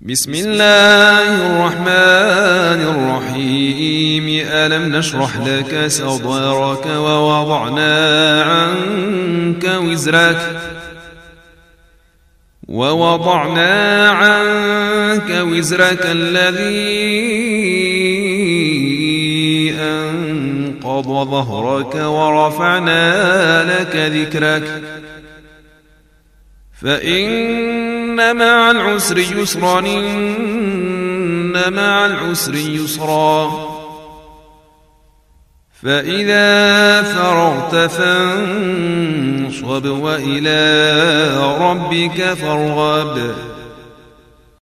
بسم الله الرحمن الرحيم. ألم نشرح لك صدرك ووضعنا عنك وزرك الذي أنقض ظهرك ورفعنا لك ذكرك فإن مع العسر يسرا إن مع العسر يسرا فإذا فرغت فانصب وإلى ربك فارغب.